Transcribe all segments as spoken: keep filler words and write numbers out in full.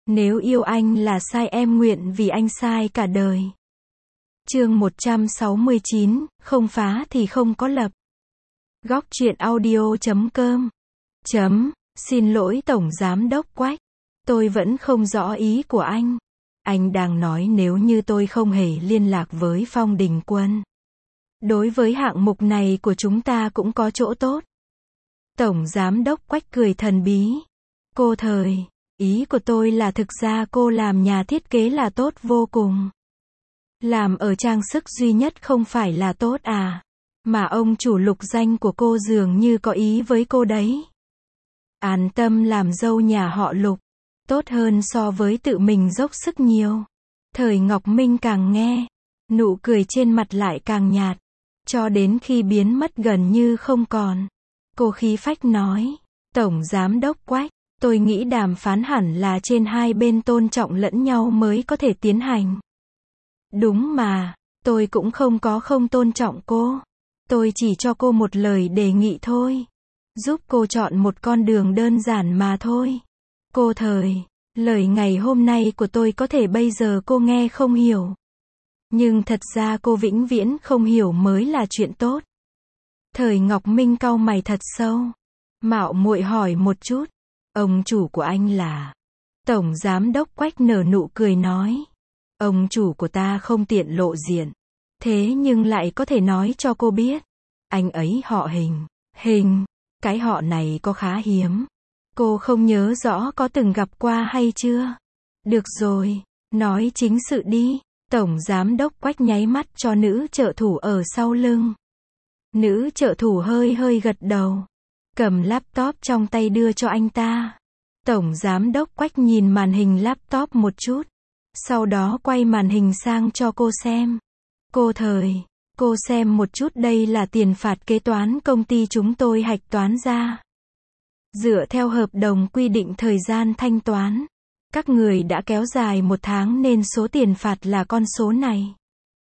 Nếu yêu anh là sai em nguyện vì anh sai cả đời. Chương một trăm sáu mươi chín, không phá thì không có lập. Góc truyện audio chấm com. Chấm, xin lỗi Tổng Giám Đốc Quách. Tôi vẫn không rõ ý của anh. Anh đang nói nếu như tôi không hề liên lạc với Phong Đình Quân. Đối với hạng mục này của chúng ta cũng có chỗ tốt. Tổng Giám Đốc Quách cười thần bí. Cô Thời, ý của tôi là thực ra cô làm nhà thiết kế là tốt vô cùng. Làm ở trang sức duy nhất không phải là tốt à? Mà ông chủ lục danh của cô dường như có ý với cô đấy. An tâm làm dâu nhà họ Lục. Tốt hơn so với tự mình dốc sức nhiều. Thời Ngọc Minh càng nghe, nụ cười trên mặt lại càng nhạt. Cho đến khi biến mất gần như không còn. Cô khí phách nói, Tổng Giám Đốc Quách, tôi nghĩ đàm phán hẳn là trên hai bên tôn trọng lẫn nhau mới có thể tiến hành. Đúng mà, tôi cũng không có không tôn trọng cô. Tôi chỉ cho cô một lời đề nghị thôi. Giúp cô chọn một con đường đơn giản mà thôi. Cô Thời, lời ngày hôm nay của tôi có thể bây giờ cô nghe không hiểu. Nhưng thật ra cô vĩnh viễn không hiểu mới là chuyện tốt. Thời Ngọc Minh cau mày thật sâu. Mạo muội hỏi một chút. Ông chủ của anh là? Tổng Giám Đốc Quách nở nụ cười nói. Ông chủ của ta không tiện lộ diện. Thế nhưng lại có thể nói cho cô biết. Anh ấy họ Hình. Hình, cái họ này có khá hiếm. Cô không nhớ rõ có từng gặp qua hay chưa? Được rồi, nói chính sự đi. Tổng Giám Đốc Quách nháy mắt cho nữ trợ thủ ở sau lưng. Nữ trợ thủ hơi hơi gật đầu. Cầm laptop trong tay đưa cho anh ta. Tổng Giám Đốc Quách nhìn màn hình laptop một chút. Sau đó quay màn hình sang cho cô xem. Cô Thời, cô xem một chút, đây là tiền phạt kế toán công ty chúng tôi hạch toán ra. Dựa theo hợp đồng quy định thời gian thanh toán. Các người đã kéo dài một tháng nên số tiền phạt là con số này.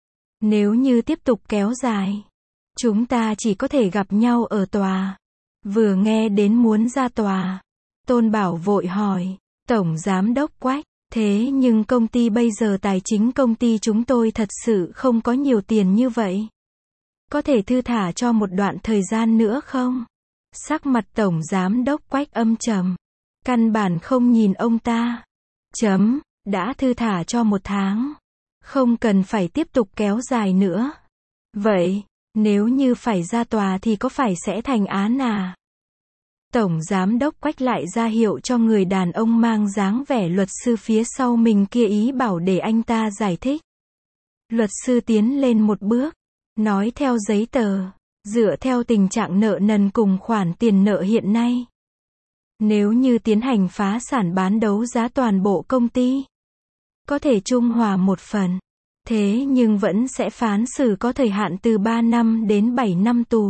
Nếu như tiếp tục kéo dài, chúng ta chỉ có thể gặp nhau ở tòa. Vừa nghe đến muốn ra tòa, Tôn Bảo vội hỏi, Tổng Giám Đốc Quách, thế nhưng công ty bây giờ tài chính công ty chúng tôi thật sự không có nhiều tiền như vậy. Có thể thư thả cho một đoạn thời gian nữa không? Sắc mặt Tổng Giám Đốc Quách âm trầm. Căn bản không nhìn ông ta. Chấm, đã thư thả cho một tháng. Không cần phải tiếp tục kéo dài nữa. Vậy, nếu như phải ra tòa thì có phải sẽ thành án à? Tổng Giám Đốc Quách lại ra hiệu cho người đàn ông mang dáng vẻ luật sư phía sau mình kia ý bảo để anh ta giải thích. Luật sư tiến lên một bước. Nói theo giấy tờ. Dựa theo tình trạng nợ nần cùng khoản tiền nợ hiện nay. Nếu như tiến hành phá sản bán đấu giá toàn bộ công ty. Có thể trung hòa một phần. Thế nhưng vẫn sẽ phán xử có thời hạn từ ba năm đến bảy năm tù.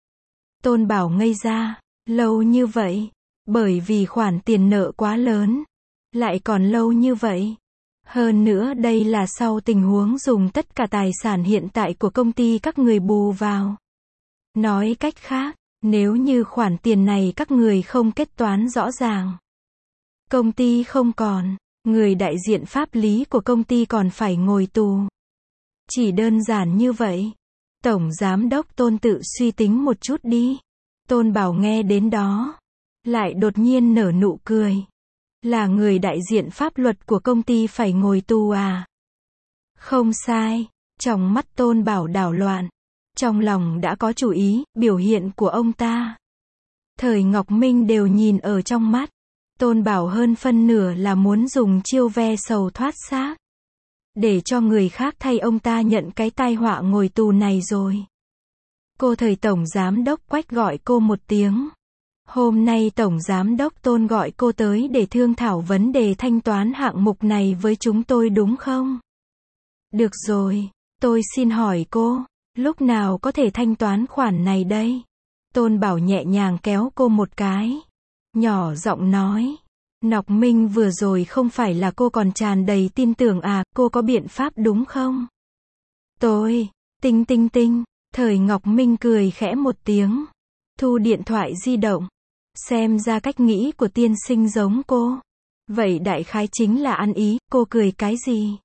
Tôn Bảo ngây ra. Lâu như vậy. Bởi vì khoản tiền nợ quá lớn. Lại còn lâu như vậy. Hơn nữa đây là sau tình huống dùng tất cả tài sản hiện tại của công ty các người bù vào. Nói cách khác, nếu như khoản tiền này các người không kết toán rõ ràng. Công ty không còn, người đại diện pháp lý của công ty còn phải ngồi tù. Chỉ đơn giản như vậy. Tổng Giám Đốc Tôn tự suy tính một chút đi. Tôn Bảo nghe đến đó. Lại đột nhiên nở nụ cười. Là người đại diện pháp luật của công ty phải ngồi tù à? Không sai. Trong mắt Tôn Bảo đảo loạn. Trong lòng đã có chủ ý, biểu hiện của ông ta. Thời Ngọc Minh đều nhìn ở trong mắt. Tôn Bảo hơn phân nửa là muốn dùng chiêu ve sầu thoát xác. Để cho người khác thay ông ta nhận cái tai họa ngồi tù này rồi. Cô Thời Tổng Giám Đốc Quách gọi cô một tiếng. Hôm nay Tổng Giám Đốc Tôn gọi cô tới để thương thảo vấn đề thanh toán hạng mục này với chúng tôi đúng không? Được rồi, tôi xin hỏi cô. Lúc nào có thể thanh toán khoản này đây? Tôn Bảo nhẹ nhàng kéo cô một cái. Nhỏ giọng nói. Ngọc Minh vừa rồi không phải là cô còn tràn đầy tin tưởng à, cô có biện pháp đúng không? Tôi, tinh tinh tinh, Thời Ngọc Minh cười khẽ một tiếng. Thu điện thoại di động. Xem ra cách nghĩ của tiên sinh giống cô. Vậy đại khái chính là ăn ý, cô cười cái gì?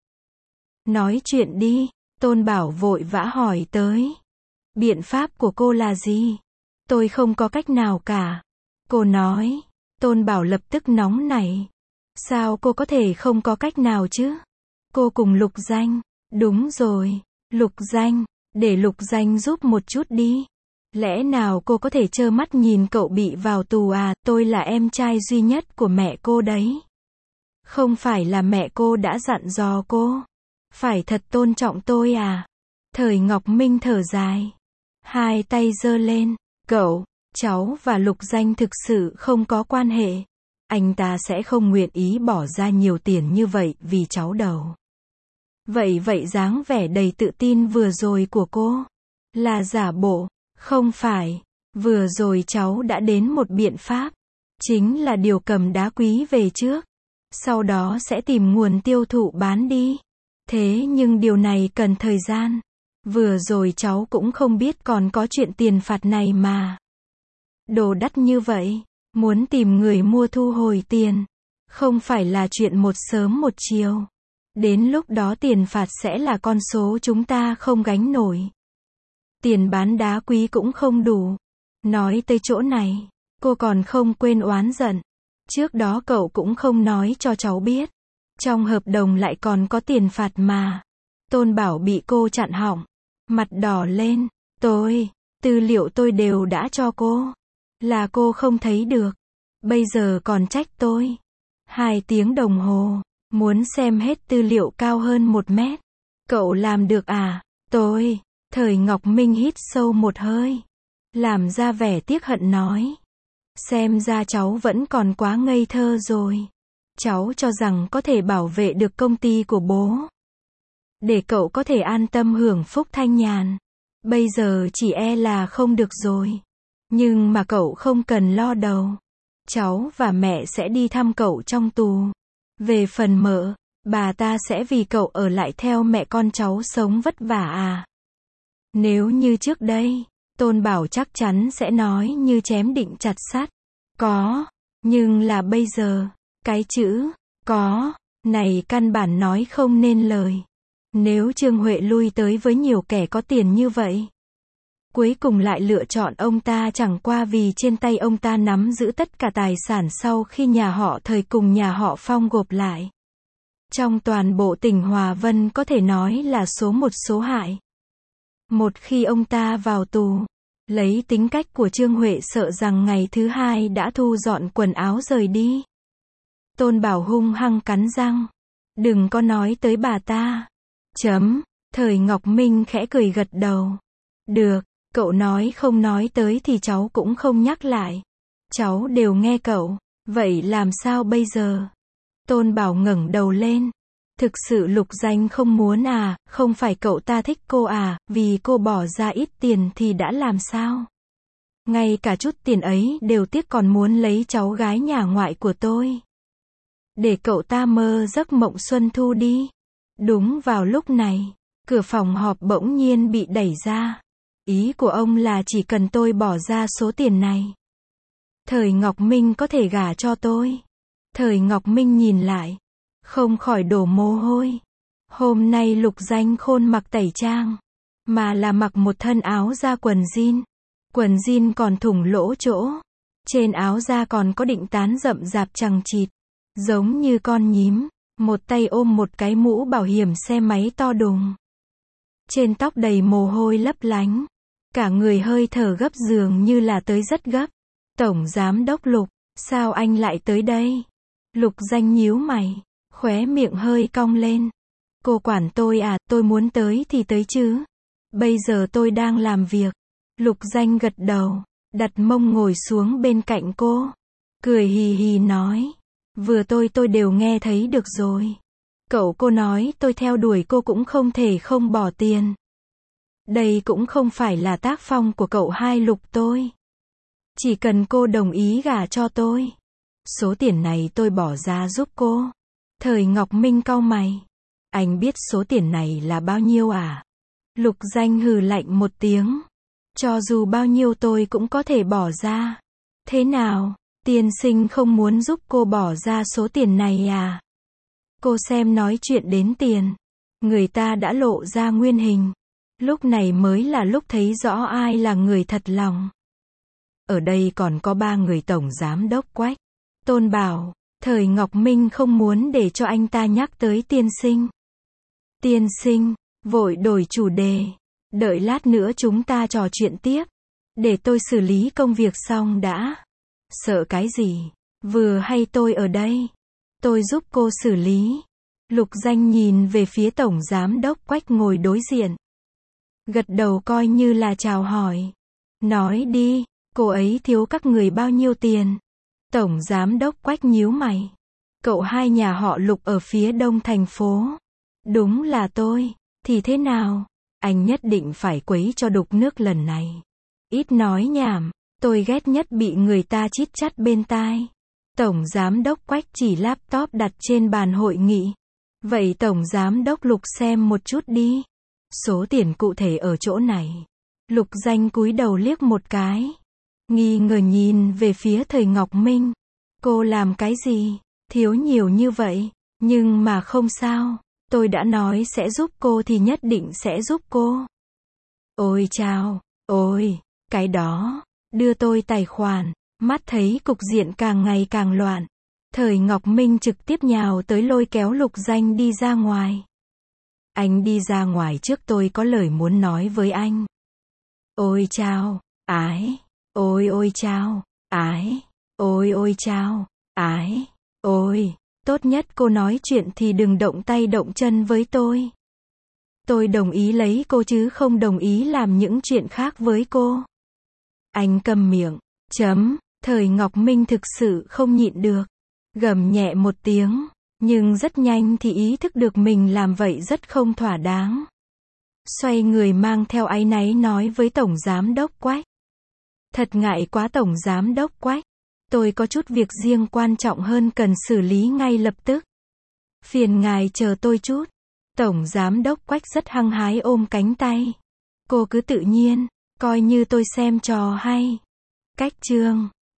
Nói chuyện đi, Tôn Bảo vội vã hỏi tới. Biện pháp của cô là gì? Tôi không có cách nào cả. Cô nói. Tôn Bảo lập tức nóng nảy. Sao cô có thể không có cách nào chứ? Cô cùng Lục Danh. Đúng rồi, Lục Danh, để Lục Danh giúp một chút đi. Lẽ nào cô có thể trơ mắt nhìn cậu bị vào tù à? Tôi là em trai duy nhất của mẹ cô đấy. Không phải là mẹ cô đã dặn dò cô phải thật tôn trọng tôi à? Thời Ngọc Minh thở dài, hai tay giơ lên. Cậu, cháu và Lục Danh thực sự không có quan hệ. Anh ta sẽ không nguyện ý bỏ ra nhiều tiền như vậy vì cháu đâu. Vậy vậy dáng vẻ đầy tự tin vừa rồi của cô là giả bộ, không phải. Vừa rồi cháu đã đến một biện pháp, chính là điều cầm đá quý về trước, sau đó sẽ tìm nguồn tiêu thụ bán đi. Thế nhưng điều này cần thời gian. Vừa rồi cháu cũng không biết còn có chuyện tiền phạt này mà. Đồ đắt như vậy, muốn tìm người mua thu hồi tiền, không phải là chuyện một sớm một chiều. Đến lúc đó tiền phạt sẽ là con số chúng ta không gánh nổi. Tiền bán đá quý cũng không đủ. Nói tới chỗ này, cô còn không quên oán giận. Trước đó cậu cũng không nói cho cháu biết. Trong hợp đồng lại còn có tiền phạt mà. Tôn Bảo bị cô chặn họng, mặt đỏ lên. Tôi, tư liệu tôi đều đã cho cô. Là cô không thấy được. Bây giờ còn trách tôi. Hai tiếng đồng hồ. Muốn xem hết tư liệu cao hơn một mét. Cậu làm được à? Tôi. Thời Ngọc Minh hít sâu một hơi. Làm ra vẻ tiếc hận nói. Xem ra cháu vẫn còn quá ngây thơ rồi. Cháu cho rằng có thể bảo vệ được công ty của bố. Để cậu có thể an tâm hưởng phúc thanh nhàn. Bây giờ chỉ e là không được rồi. Nhưng mà cậu không cần lo đâu. Cháu và mẹ sẽ đi thăm cậu trong tù. Về phần mợ, bà ta sẽ vì cậu ở lại theo mẹ con cháu sống vất vả à? Nếu như trước đây, Tôn Bảo chắc chắn sẽ nói như chém định chặt sắt. Có, nhưng là bây giờ, cái chữ có này căn bản nói không nên lời. Nếu Trương Huệ lui tới với nhiều kẻ có tiền như vậy, cuối cùng lại lựa chọn ông ta chẳng qua vì trên tay ông ta nắm giữ tất cả tài sản sau khi nhà họ Thời cùng nhà họ Phong gộp lại. Trong toàn bộ tỉnh Hòa Vân có thể nói là số một số hại. Một khi ông ta vào tù, lấy tính cách của Trương Huệ sợ rằng ngày thứ hai đã thu dọn quần áo rời đi. Tôn Bảo hung hăng cắn răng. Đừng có nói tới bà ta. Chấm. Thời Ngọc Minh khẽ cười gật đầu. Được, cậu nói không nói tới thì cháu cũng không nhắc lại. Cháu đều nghe cậu. Vậy làm sao bây giờ? Tôn Bảo ngẩng đầu lên. Thực sự Lục Danh không muốn à, không phải cậu ta thích cô à, vì cô bỏ ra ít tiền thì đã làm sao? Ngay cả chút tiền ấy đều tiếc còn muốn lấy cháu gái nhà ngoại của tôi. Để cậu ta mơ giấc mộng xuân thu đi. Đúng vào lúc này, cửa phòng họp bỗng nhiên bị đẩy ra. Ý của ông là chỉ cần tôi bỏ ra số tiền này, Thời Ngọc Minh có thể gả cho tôi. Thời Ngọc Minh nhìn lại, không khỏi đổ mồ hôi. Hôm nay Lục Danh Khôn mặc tẩy trang, mà là mặc một thân áo da quần jean. Quần jean còn thủng lỗ chỗ. Trên áo da còn có định tán rậm rạp chằng chịt, giống như con nhím. Một tay ôm một cái mũ bảo hiểm xe máy to đùng. Trên tóc đầy mồ hôi lấp lánh. Cả người hơi thở gấp dường như là tới rất gấp. Tổng giám đốc Lục, sao anh lại tới đây? Lục Danh nhíu mày, khóe miệng hơi cong lên. Cô quản tôi à, tôi muốn tới thì tới chứ. Bây giờ tôi đang làm việc. Lục Danh gật đầu, đặt mông ngồi xuống bên cạnh cô. Cười hì hì nói. Vừa tôi tôi đều nghe thấy được rồi. Cậu cô nói tôi theo đuổi cô cũng không thể không bỏ tiền. Đây cũng không phải là tác phong của cậu hai Lục tôi. Chỉ cần cô đồng ý gả cho tôi, số tiền này tôi bỏ ra giúp cô. Thời Ngọc Minh cau mày. Anh biết số tiền này là bao nhiêu à? Lục Danh hừ lạnh một tiếng. Cho dù bao nhiêu tôi cũng có thể bỏ ra. Thế nào? Tiên sinh không muốn giúp cô bỏ ra số tiền này à? Cô xem nói chuyện đến tiền. Người ta đã lộ ra nguyên hình. Lúc này mới là lúc thấy rõ ai là người thật lòng. Ở đây còn có ba người tổng giám đốc Quách. Tôn bảo, thời Ngọc Minh không muốn để cho anh ta nhắc tới tiên sinh. Tiên sinh, vội đổi chủ đề. Đợi lát nữa chúng ta trò chuyện tiếp. Để tôi xử lý công việc xong đã. Sợ cái gì? Vừa hay tôi ở đây. Tôi giúp cô xử lý. Lục Danh nhìn về phía tổng giám đốc Quách ngồi đối diện. Gật đầu coi như là chào hỏi. Nói đi, cô ấy thiếu các người bao nhiêu tiền? Tổng giám đốc Quách nhíu mày. Cậu hai nhà họ Lục ở phía đông thành phố. Đúng là tôi. Thì thế nào? Anh nhất định phải quấy cho đục nước lần này. Ít nói nhảm. Tôi ghét nhất bị người ta chít chắt bên tai. Tổng giám đốc Quách chỉ laptop đặt trên bàn hội nghị. Vậy tổng giám đốc Lục xem một chút đi. Số tiền cụ thể ở chỗ này. Lục Danh cúi đầu liếc một cái. Nghi ngờ nhìn về phía thời Ngọc Minh. Cô làm cái gì? Thiếu nhiều như vậy. Nhưng mà không sao. Tôi đã nói sẽ giúp cô thì nhất định sẽ giúp cô. Ôi chao, ôi, cái đó. Đưa tôi tài khoản. Mắt thấy cục diện càng ngày càng loạn. Thời Ngọc Minh trực tiếp nhào tới lôi kéo Lục Danh đi ra ngoài. Anh đi ra ngoài trước, tôi có lời muốn nói với anh. Ôi chao, ái. Ôi ôi chao, ái. Ôi ôi chao, ái. Ôi, tốt nhất cô nói chuyện thì đừng động tay động chân với tôi. Tôi đồng ý lấy cô chứ không đồng ý làm những chuyện khác với cô. Anh câm miệng. Chấm. Thời Ngọc Minh thực sự không nhịn được. Gầm nhẹ một tiếng. Nhưng rất nhanh thì ý thức được mình làm vậy rất không thỏa đáng. Xoay người mang theo áy náy nói với Tổng Giám đốc Quách. Thật ngại quá Tổng Giám đốc Quách. Tôi có chút việc riêng quan trọng hơn cần xử lý ngay lập tức. Phiền ngài chờ tôi chút. Tổng Giám đốc Quách rất hăng hái ôm cánh tay. Cô cứ tự nhiên, coi như tôi xem trò hay. Cách chương